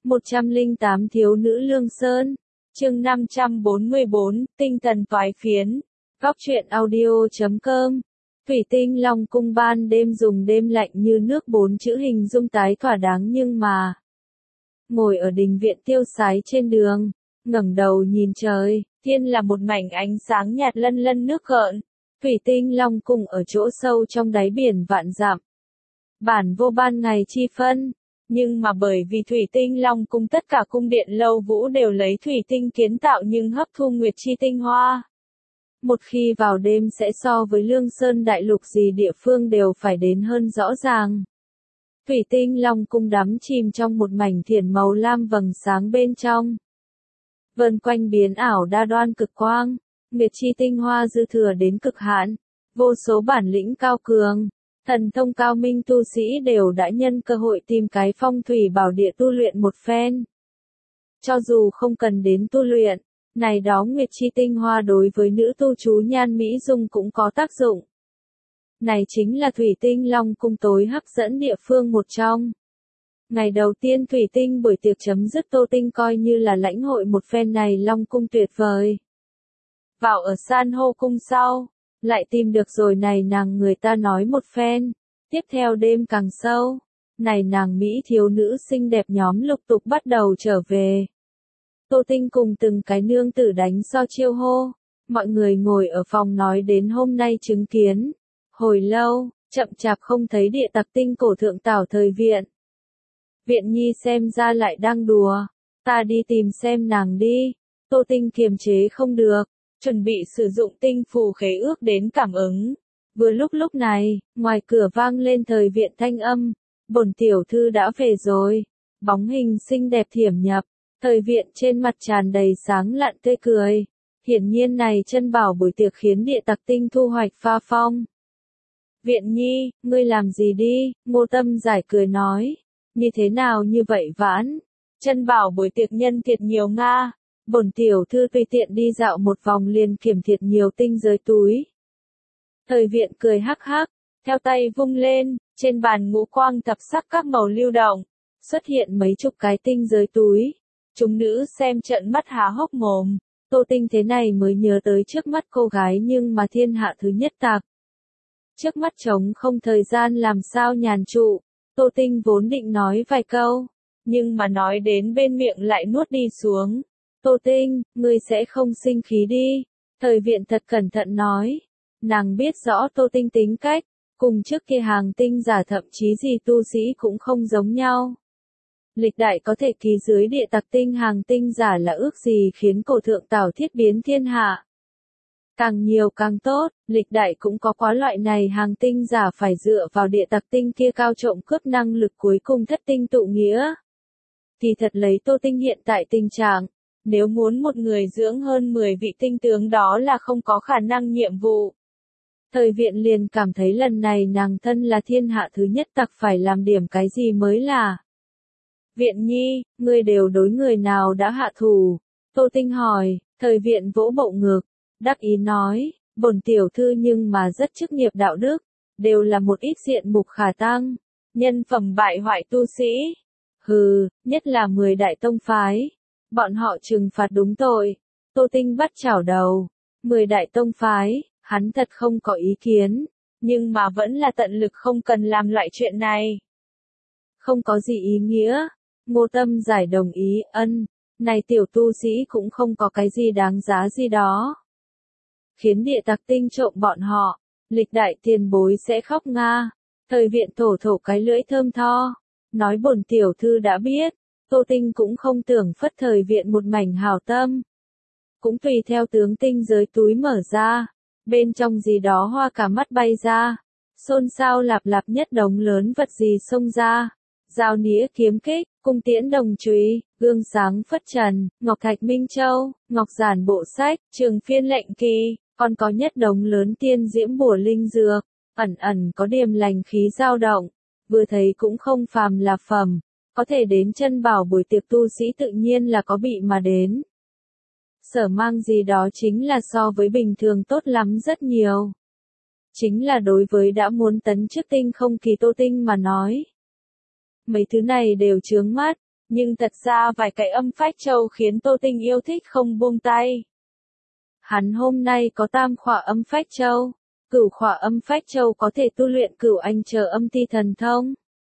108 Thiếu nữ Lương Sơn. Chương 544, tinh thần toái phiến. Góc truyện audio.com. Thủy tinh Long cung ban đêm dùng đêm lạnh như nước, 4 chữ hình dung tái thỏa đáng, nhưng mà ngồi ở đình viện tiêu sái trên đường, ngẩng đầu nhìn trời, thiên là một mảnh ánh sáng nhạt lân lân nước gợn. Thủy tinh Long cung ở chỗ sâu trong đáy biển vạn dặm, bản vô ban ngày chi phân. Nhưng mà bởi vì Thủy tinh Long cung tất cả cung điện lâu vũ đều lấy thủy tinh kiến tạo nhưng hấp thu nguyệt chi tinh hoa. Một khi vào đêm sẽ so với Lương Sơn đại lục gì địa phương đều phải đến hơn rõ ràng. Thủy tinh Long cung đắm chìm trong một mảnh thiển màu lam vầng sáng bên trong. Vần quanh biến ảo đa đoan cực quang, nguyệt chi tinh hoa dư thừa đến cực hạn, vô số bản lĩnh cao cường, thần thông cao minh tu sĩ đều đã nhân cơ hội tìm cái phong thủy bảo địa tu luyện một phen. Cho dù không cần đến tu luyện, này đó nguyệt chi tinh hoa đối với nữ tu chú nhan mỹ dung cũng có tác dụng. Này chính là Thủy tinh Long cung tối hấp dẫn địa phương một trong. Ngày đầu tiên Thủy tinh buổi tiệc chấm dứt, Tô Tinh coi như là lãnh hội một phen này Long cung tuyệt vời. Vào ở san hô cung sau, lại tìm được rồi này nàng người ta nói một phen. Tiếp theo đêm càng sâu, này nàng mỹ thiếu nữ xinh đẹp nhóm lục tục bắt đầu trở về. Tô Tinh cùng từng cái nương tử đánh so chiêu hô, mọi người ngồi ở phòng nói đến hôm nay chứng kiến. Hồi lâu, chậm chạp không thấy địa tặc tinh cổ thượng tảo thời viện. Viện nhi xem ra lại đang đùa, ta đi tìm xem nàng đi. Tô Tinh kiềm chế không được, chuẩn bị sử dụng tinh phù khế ước đến cảm ứng. Vừa lúc này, ngoài cửa vang lên thời viện thanh âm, bổn tiểu thư đã về rồi. Bóng hình xinh đẹp thiểm nhập, thời viện trên mặt tràn đầy sáng lạn tươi cười. Hiển nhiên này chân bảo buổi tiệc khiến địa tặc tinh thu hoạch pha phong. Viện nhi, ngươi làm gì đi? Ngô Tâm giải cười nói. Như thế nào như vậy vãn? Chân bảo buổi tiệc nhân thiệt nhiều nga. Bổn tiểu thư tùy tiện đi dạo một vòng liền kiểm thiệt nhiều tinh giới túi. Thời viện cười hắc hắc, theo tay vung lên, trên bàn ngũ quang thập sắc các màu lưu động, xuất hiện mấy chục cái tinh giới túi. Chúng nữ xem trợn mắt há hốc mồm. Tô Tinh thế này mới nhớ tới trước mắt cô gái nhưng mà thiên hạ thứ nhất tạc. Trước mắt trống không thời gian làm sao nhàn trụ. Tô Tinh vốn định nói vài câu, nhưng mà nói đến bên miệng lại nuốt đi xuống. Tô Tinh, ngươi sẽ không sinh khí đi. Thời viện thật cẩn thận nói. Nàng biết rõ Tô Tinh tính cách, cùng trước kia hàng tinh giả thậm chí gì tu sĩ cũng không giống nhau. Lịch đại có thể ký dưới địa tặc tinh hàng tinh giả là ước gì khiến cổ thượng tảo thiết biến thiên hạ. Càng nhiều càng tốt, lịch đại cũng có quá loại này hàng tinh giả phải dựa vào địa tặc tinh kia cao trộm cướp năng lực cuối cùng thất tinh tụ nghĩa. Thì thật lấy Tô Tinh hiện tại tình trạng, nếu muốn một người dưỡng hơn 10 vị tinh tướng đó là không có khả năng nhiệm vụ. Thời viện liền cảm thấy lần này nàng thân là thiên hạ thứ nhất tặc phải làm điểm cái gì mới là. Viện nhi, ngươi đều đối người nào đã hạ thủ? Tô Tinh hỏi, thời viện vỗ bộ ngực, đắc ý nói, bổn tiểu thư nhưng mà rất chức nghiệp đạo đức, đều là một ít diện mục khả tăng, nhân phẩm bại hoại tu sĩ. Hừ, nhất là 10 đại tông phái, bọn họ trừng phạt đúng tội. Tô Tinh bắt chảo đầu, 10 đại tông phái, hắn thật không có ý kiến, nhưng mà vẫn là tận lực không cần làm loại chuyện này. Không có gì ý nghĩa. Ngô Tâm giải đồng ý, này tiểu tu sĩ cũng không có cái gì đáng giá gì đó. Khiến địa tặc tinh trộm bọn họ, lịch đại tiền bối sẽ khóc nga. Thời viện thổ cái lưỡi thơm tho, nói bổn tiểu thư đã biết. Tô Tinh cũng không tưởng phất thời viện một mảnh hảo tâm. Cũng tùy theo tướng tinh giới túi mở ra, bên trong gì đó hoa cả mắt bay ra, xôn xao lạp lạp nhất đống lớn vật gì xông ra. Dao nĩa kiếm kích, cung tiễn đồng chùy, gương sáng phất trần, ngọc thạch minh châu, ngọc giản bộ sách, trường phiên lệnh kỳ, còn có nhất đống lớn tiên diễm bùa linh dược, ẩn có điềm lành khí dao động, vừa thấy cũng không phàm là phẩm, có thể đến chân bảo buổi tiệc tu sĩ tự nhiên là có bị mà đến. Sở mang gì đó chính là so với bình thường tốt lắm rất nhiều. Chính là đối với đã muốn tấn chức tinh không kỳ Tô Tinh mà nói. Mấy thứ này đều chướng mắt, Nhưng thật ra vài cái âm phách châu khiến Tô Tinh yêu thích không buông tay. Hắn hôm nay có tam khỏa âm phách châu. Cửu khỏa âm phách châu có thể tu luyện cửu anh chờ âm ti thần thông.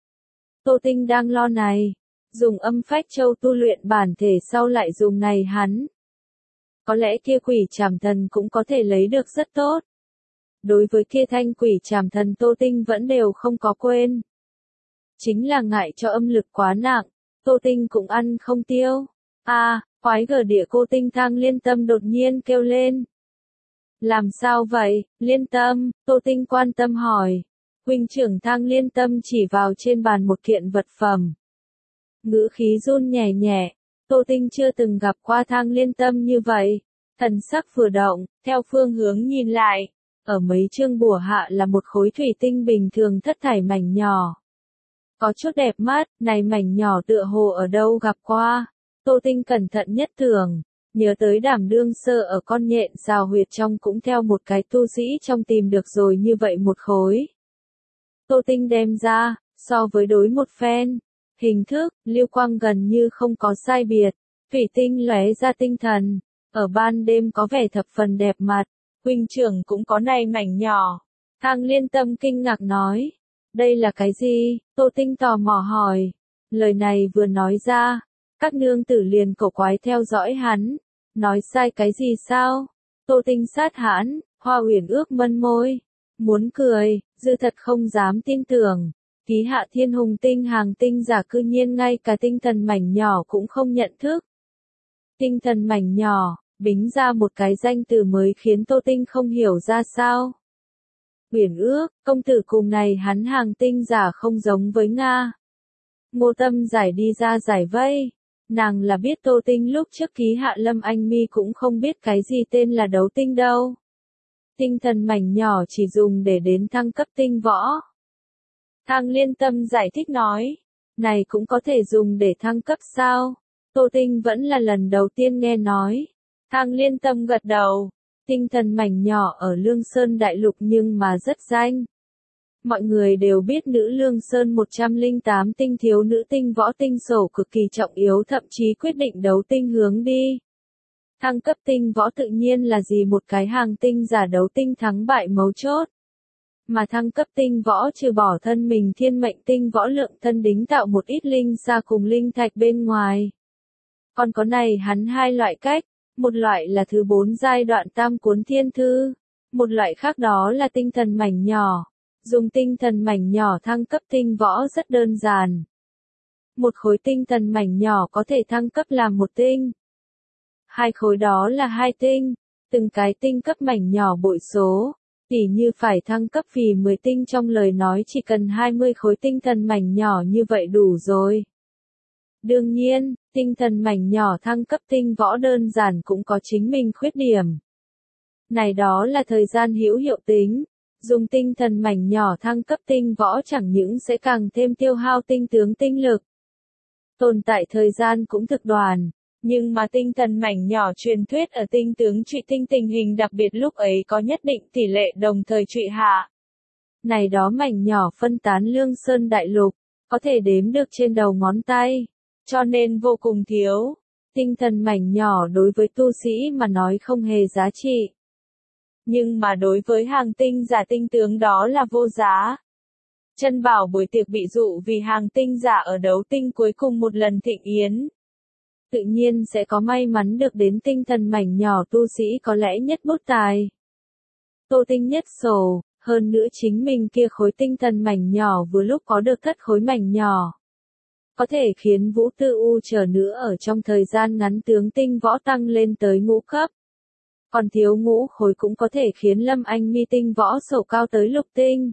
Tô Tinh đang lo này. Dùng âm phách châu tu luyện bản thể sau lại dùng này hắn. Có lẽ kia quỷ trảm thần cũng có thể lấy được rất tốt. Đối với kia thanh quỷ trảm thần Tô Tinh vẫn đều không có quên. Chính là ngại cho âm lực quá nặng, Tô Tinh cũng ăn không tiêu. Quái gở địa cô Tinh Thang Liên Tâm đột nhiên kêu lên. Làm sao vậy, Liên Tâm? Tô Tinh quan tâm hỏi. Huynh trưởng Thang Liên Tâm chỉ vào trên bàn một kiện vật phẩm. Ngữ khí run nhẹ nhẹ, Tô Tinh chưa từng gặp qua Thang Liên Tâm như vậy. Thần sắc vừa động, theo phương hướng nhìn lại, ở mấy chương bùa hạ là một khối thủy tinh bình thường thất thải mảnh nhỏ. Có chút đẹp mắt, này mảnh nhỏ tựa hồ ở đâu gặp qua. Tô Tinh cẩn thận nhất tưởng, nhớ tới Đảm Đương Sơ ở con nhện rào huyệt trong cũng theo một cái tu sĩ trong tìm được rồi như vậy một khối. Tô Tinh đem ra, so với đối một phen, hình thức, lưu quang gần như không có sai biệt, thủy tinh lóe ra tinh thần, ở ban đêm có vẻ thập phần đẹp mặt, huynh trưởng cũng có này mảnh nhỏ. Thang Liên Tâm kinh ngạc nói, đây là cái gì? Tô Tinh tò mò hỏi, lời này vừa nói ra, các nương tử liền cổ quái theo dõi hắn, nói sai cái gì sao? Tô Tinh sát hãn, Hoa Uyển ước mân môi, muốn cười, dư thật không dám tin tưởng. Ký Hạ Thiên Hùng tinh hàng tinh giả cư nhiên ngay cả tinh thần mảnh nhỏ cũng không nhận thức. Tinh thần mảnh nhỏ, bính ra một cái danh từ mới khiến Tô Tinh không hiểu ra sao. Uyển ước, công tử cùng này hắn hàng tinh giả không giống với Nga. Ngô Tâm giải đi ra giải vây. Nàng là biết Tô Tinh lúc trước ký Hạ Lâm Anh Mi cũng không biết cái gì tên là đấu tinh đâu. Tinh thần mảnh nhỏ chỉ dùng để đến thăng cấp tinh võ. Thang Liên Tâm giải thích nói, này cũng có thể dùng để thăng cấp sao? Tô Tinh vẫn là lần đầu tiên nghe nói. Thang Liên Tâm gật đầu, tinh thần mảnh nhỏ ở Lương Sơn Đại Lục nhưng mà rất danh. Mọi người đều biết nữ Lương Sơn 108 tinh thiếu nữ tinh võ tinh sổ cực kỳ trọng yếu, thậm chí quyết định đấu tinh hướng đi. Thăng cấp tinh võ tự nhiên là gì một cái hàng tinh giả đấu tinh thắng bại mấu chốt. Mà thăng cấp tinh võ trừ bỏ thân mình thiên mệnh tinh võ lượng thân đính tạo một ít linh xa cùng linh thạch bên ngoài. Còn có này hắn hai loại cách, một loại là thứ 4 giai đoạn tam cuốn thiên thư, một loại khác đó là tinh thần mảnh nhỏ. Dùng tinh thần mảnh nhỏ thăng cấp tinh võ rất đơn giản. Một khối tinh thần mảnh nhỏ có thể thăng cấp làm một tinh. Hai khối đó là hai tinh, từng cái tinh cấp mảnh nhỏ bội số. Tỉ như phải thăng cấp vì 10 tinh trong lời nói chỉ cần 20 khối tinh thần mảnh nhỏ như vậy đủ rồi. Đương nhiên, tinh thần mảnh nhỏ thăng cấp tinh võ đơn giản cũng có chính mình khuyết điểm. Này đó là thời gian hữu hiệu tính. Dùng tinh thần mảnh nhỏ thăng cấp tinh võ chẳng những sẽ càng thêm tiêu hao tinh tướng tinh lực. Tồn tại thời gian cũng thực đoàn, nhưng mà tinh thần mảnh nhỏ truyền thuyết ở tinh tướng trụy tinh tình hình đặc biệt lúc ấy có nhất định tỷ lệ đồng thời trụy hạ. Này đó mảnh nhỏ phân tán Lương Sơn Đại Lục, có thể đếm được trên đầu ngón tay, cho nên vô cùng thiếu. Tinh thần mảnh nhỏ đối với tu sĩ mà nói không hề giá trị. Nhưng mà đối với hàng tinh giả tinh tướng đó là vô giá. Chân bảo buổi tiệc bị dụ vì hàng tinh giả ở đấu tinh cuối cùng một lần thịnh yến. Tự nhiên sẽ có may mắn được đến tinh thần mảnh nhỏ tu sĩ có lẽ nhất bút tài. Tô Tinh nhất sổ, hơn nữa chính mình kia khối tinh thần mảnh nhỏ vừa lúc có được thất khối mảnh nhỏ. Có thể khiến Vũ Tư U chờ nữa ở trong thời gian ngắn tướng tinh võ tăng lên tới ngũ cấp. Còn thiếu ngũ khối cũng có thể khiến Lâm Anh Mi tinh võ sổ cao tới lục tinh.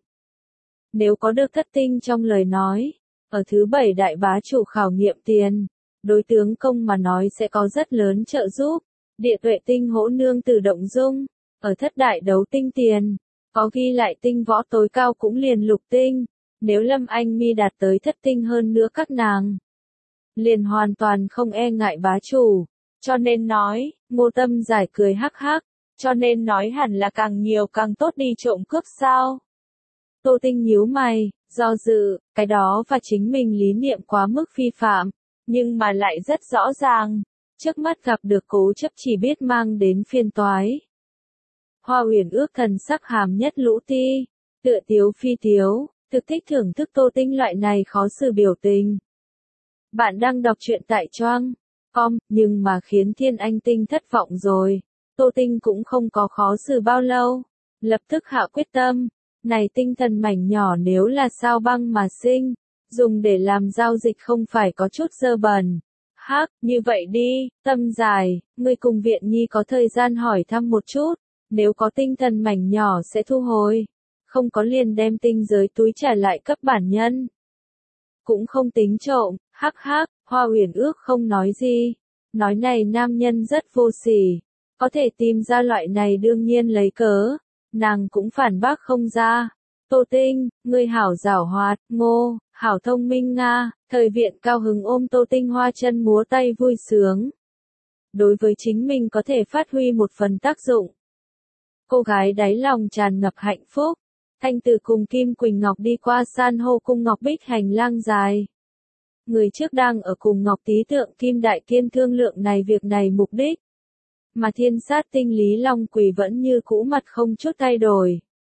Nếu có được thất tinh trong lời nói, ở thứ 7 đại bá chủ khảo nghiệm tiền, đối tướng công mà nói sẽ có rất lớn trợ giúp. Địa tuệ tinh hỗ nương tử động dung, ở thất đại đấu tinh tiền, có ghi lại tinh võ tối cao cũng liền lục tinh. Nếu Lâm Anh Mi đạt tới thất tinh hơn nữa các nàng, liền hoàn toàn không e ngại bá chủ. Cho nên nói, Ngô Tâm giải cười hắc hắc, cho nên nói hẳn là càng nhiều càng tốt đi trộm cướp sao. Tô Tinh nhíu mày, do dự, cái đó và chính mình lý niệm quá mức phi phạm, nhưng mà lại rất rõ ràng, trước mắt gặp được cố chấp chỉ biết mang đến phiền toái. Hoa Uyển ước thần sắc hàm nhất lũ ti, tựa tiếu phi tiếu, thực thích thưởng thức Tô Tinh loại này khó xử biểu tình. Bạn đang đọc truyện tại Choang.com, nhưng mà khiến Thiên Anh Tinh thất vọng rồi. Tô Tinh cũng không có khó xử bao lâu, lập tức hạ quyết tâm, này tinh thần mảnh nhỏ nếu là sao băng mà sinh, dùng để làm giao dịch không phải có chút dơ bẩn. Hắc, như vậy đi, Tâm Dài, ngươi cùng Viện Nhi có thời gian hỏi thăm một chút, nếu có tinh thần mảnh nhỏ sẽ thu hồi, không có liền đem tinh giới túi trả lại cấp bản nhân. Cũng không tính trộm, hắc hắc, Hoa Uyển ước không nói gì, nói này nam nhân rất vô sỉ, có thể tìm ra loại này đương nhiên lấy cớ, nàng cũng phản bác không ra. Tô Tinh, ngươi hảo giảo hoạt, ngô, hảo thông minh nga, thời viện cao hứng ôm Tô Tinh hoa chân múa tay vui sướng. Đối với chính mình có thể phát huy một phần tác dụng. Cô gái đáy lòng tràn ngập hạnh phúc. Thanh Tử cùng Kim Quỳnh Ngọc đi qua san hô cung Ngọc Bích hành lang dài. Người trước đang ở cùng Ngọc Tý Tượng Kim Đại Kiên thương lượng việc này mục đích. Mà Thiên Sát Tinh Lý Long Quỳ vẫn như cũ mặt không chút thay đổi.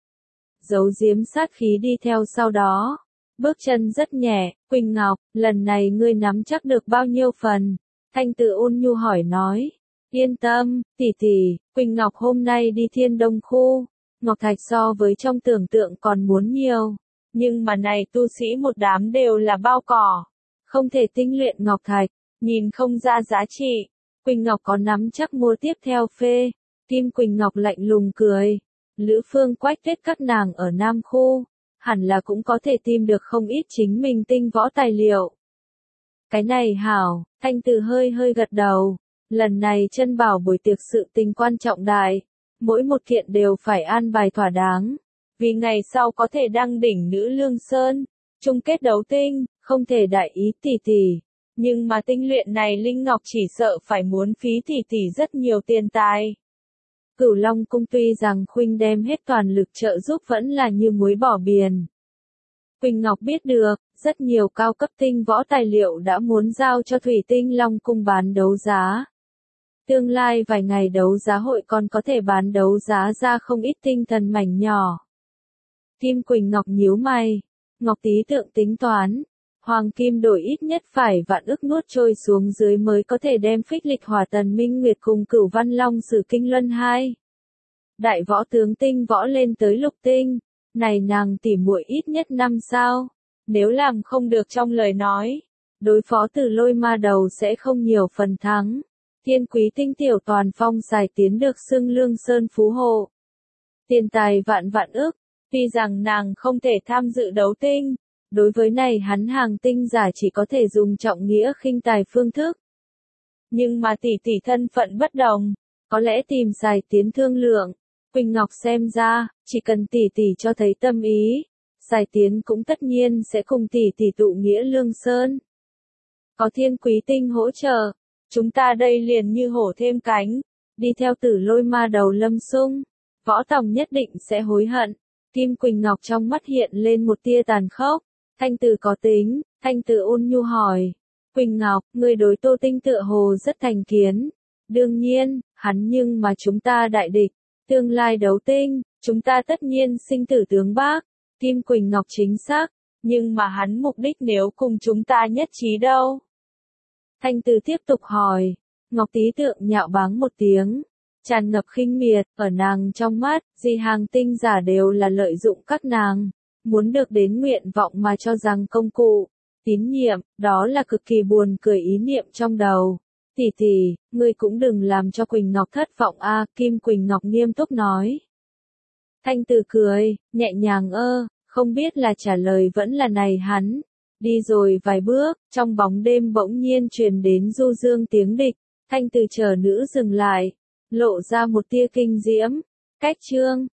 Giấu giếm sát khí đi theo sau đó. Bước chân rất nhẹ, Quỳnh Ngọc, lần này ngươi nắm chắc được bao nhiêu phần? Thanh Tử ôn nhu hỏi nói. Yên tâm, tỷ tỷ, Quỳnh Ngọc hôm nay đi Thiên Đông khu. Ngọc Thạch so với trong tưởng tượng còn muốn nhiều. Nhưng mà này tu sĩ một đám đều là bao cỏ. Không thể tinh luyện Ngọc Thạch, nhìn không ra giá trị. Quỳnh Ngọc có nắm chắc mua tiếp theo phê. Kim Quỳnh Ngọc lạnh lùng cười. Lữ Phương Quách Tuyết các nàng ở Nam khu. Hẳn là cũng có thể tìm được không ít chính mình tinh võ tài liệu. Cái này hảo, Thanh Tử hơi hơi gật đầu. Lần này chân bảo buổi tiệc sự tình quan trọng đại. Mỗi một kiện đều phải an bài thỏa đáng. Vì ngày sau có thể đăng đỉnh nữ Lương Sơn. Chung kết đấu tinh, không thể đại ý tỷ tỷ. Nhưng mà tinh luyện này Linh Ngọc chỉ sợ phải muốn phí tỷ tỷ rất nhiều tiền tài. Cửu Long cung tuy rằng Khuynh đem hết toàn lực trợ giúp vẫn là như muối bỏ biển. Quỳnh Ngọc biết được, rất nhiều cao cấp tinh võ tài liệu đã muốn giao cho Thủy Tinh Long cung bán đấu giá. Tương lai vài ngày đấu giá hội còn có thể bán đấu giá ra không ít tinh thần mảnh nhỏ. Kim Quỳnh Ngọc nhíu mày. Ngọc Tý Tượng tính toán. Hoàng kim đổi ít nhất phải vạn ức nuốt trôi xuống dưới mới có thể đem phích lịch hỏa tần minh nguyệt cùng Cửu Văn Long sử kinh luân 2. Đại võ tướng tinh võ lên tới lục tinh. Này nàng tỉ muội ít nhất 5 sao. Nếu làm không được trong lời nói, đối phó Tử Lôi ma đầu sẽ không nhiều phần thắng. Thiên quý tinh tiểu toàn phong xài tiến được xưng Lương Sơn phú hộ. Tiền tài vạn vạn ức, tuy rằng nàng không thể tham dự đấu tinh, đối với này hắn hàng tinh giả chỉ có thể dùng trọng nghĩa khinh tài phương thức. Nhưng mà tỷ tỷ thân phận bất đồng, có lẽ tìm xài tiến thương lượng. Quỳnh Ngọc xem ra, chỉ cần tỷ tỷ cho thấy tâm ý, xài tiến cũng tất nhiên sẽ cùng tỷ tỷ tụ nghĩa Lương Sơn. Có thiên quý tinh hỗ trợ. Chúng ta đây liền như hổ thêm cánh, đi theo Tử Lôi ma đầu Lâm Sung, Võ Tòng nhất định sẽ hối hận. Kim Quỳnh Ngọc trong mắt hiện lên một tia tàn khốc. Thanh Tử có tính, Thanh Tử ôn nhu hỏi. Quỳnh Ngọc, người đối Tô Tinh tựa hồ rất thành kiến. Đương nhiên, hắn nhưng mà chúng ta đại địch. Tương lai đấu tinh, chúng ta tất nhiên sinh tử tướng bác. Kim Quỳnh Ngọc chính xác, nhưng mà hắn mục đích nếu cùng chúng ta nhất trí đâu? Thanh Tử tiếp tục hỏi. Ngọc Tý Tượng nhạo báng một tiếng, tràn ngập khinh miệt, ở nàng trong mắt, gì hàng tinh giả đều là lợi dụng các nàng, muốn được đến nguyện vọng mà cho rằng công cụ, tín nhiệm, đó là cực kỳ buồn cười ý niệm trong đầu. Tỷ tỷ, ngươi cũng đừng làm cho Quỳnh Ngọc thất vọng a, Kim Quỳnh Ngọc nghiêm túc nói. Thanh Tử cười, nhẹ nhàng không biết là trả lời vẫn là này hắn. Đi rồi vài bước, trong bóng đêm bỗng nhiên truyền đến du dương tiếng địch. Thanh Tử chờ nữ dừng lại, lộ ra một tia kinh diễm. Cách chương